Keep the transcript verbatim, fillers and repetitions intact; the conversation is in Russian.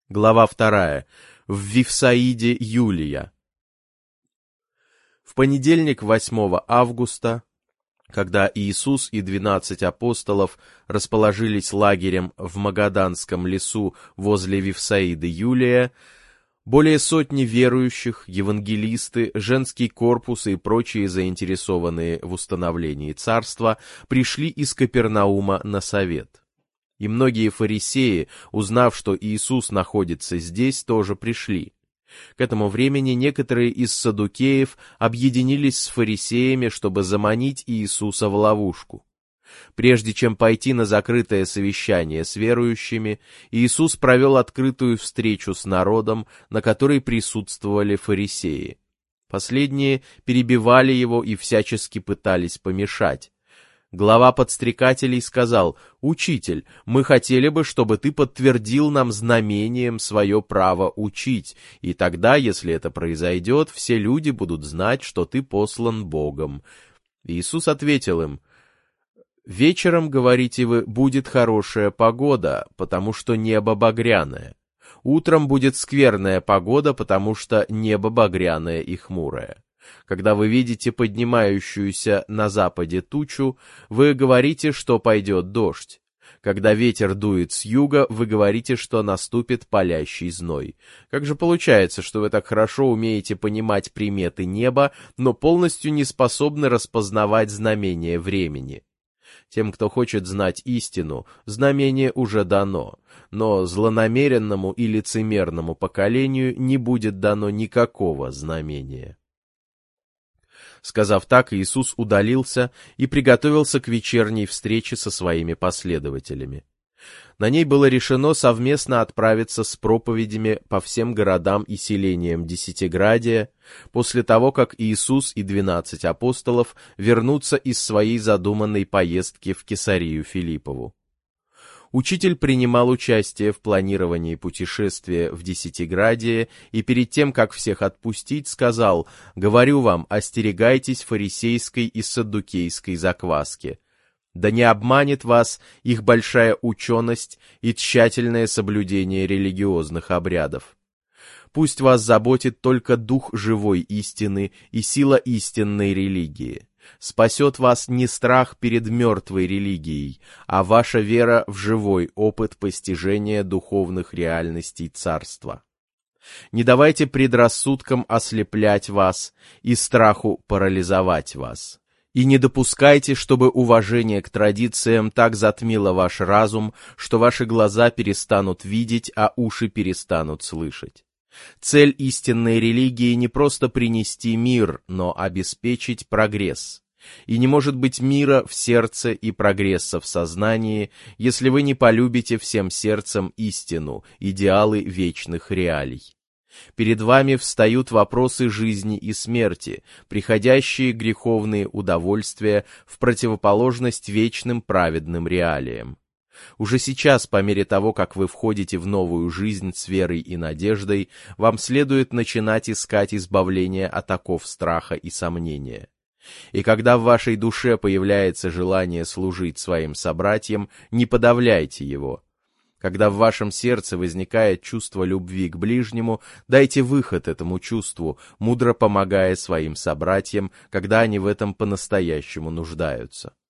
Глава вторая. В Вифсаиде Юлия. В понедельник, восьмого августа, когда Иисус и двенадцать апостолов расположились лагерем в Магаданском лесу возле Вифсаиды Юлия, более сотни верующих, евангелисты, женский корпус и прочие заинтересованные в установлении царства пришли из Капернаума на совет. И многие фарисеи, узнав, что Иисус находится здесь, тоже пришли. К этому времени некоторые из саддукеев объединились с фарисеями, чтобы заманить Иисуса в ловушку. Прежде чем пойти на закрытое совещание с верующими, Иисус провел открытую встречу с народом, на которой присутствовали фарисеи. Последние перебивали его и всячески пытались помешать. Глава подстрекателей сказал: «Учитель, мы хотели бы, чтобы ты подтвердил нам знамением свое право учить, и тогда, если это произойдет, все люди будут знать, что ты послан Богом». Иисус ответил им: «Вечером, говорите вы, будет хорошая погода, потому что небо багряное. Утром будет скверная погода, потому что небо багряное и хмурое. Когда вы видите поднимающуюся на западе тучу, вы говорите, что пойдет дождь. Когда ветер дует с юга, вы говорите, что наступит палящий зной. Как же получается, что вы так хорошо умеете понимать приметы неба, но полностью не способны распознавать знамения времени? Тем, кто хочет знать истину, знамение уже дано, но злонамеренному и лицемерному поколению не будет дано никакого знамения». Сказав так, Иисус удалился и приготовился к вечерней встрече со своими последователями. На ней было решено совместно отправиться с проповедями по всем городам и селениям Десятиградия, после того, как Иисус и двенадцать апостолов вернутся из своей задуманной поездки в Кесарию Филиппову. Учитель принимал участие в планировании путешествия в Десятиградие и перед тем, как всех отпустить, сказал: «Говорю вам, остерегайтесь фарисейской и саддукейской закваски. Да не обманет вас их большая ученость и тщательное соблюдение религиозных обрядов. Пусть вас заботит только дух живой истины и сила истинной религии. Спасет вас не страх перед мертвой религией, а ваша вера в живой опыт постижения духовных реальностей царства. Не давайте предрассудкам ослеплять вас и страху парализовать вас. И не допускайте, чтобы уважение к традициям так затмило ваш разум, что ваши глаза перестанут видеть, а уши перестанут слышать. Цель истинной религии не просто принести мир, но обеспечить прогресс. И не может быть мира в сердце и прогресса в сознании, если вы не полюбите всем сердцем истину, идеалы вечных реалий. Перед вами встают вопросы жизни и смерти, приходящие греховные удовольствия в противоположность вечным праведным реалиям. Уже сейчас, по мере того, как вы входите в новую жизнь с верой и надеждой, вам следует начинать искать избавление от оков страха и сомнения. И когда в вашей душе появляется желание служить своим собратьям, не подавляйте его. Когда в вашем сердце возникает чувство любви к ближнему, дайте выход этому чувству, мудро помогая своим собратьям, когда они в этом по-настоящему нуждаются.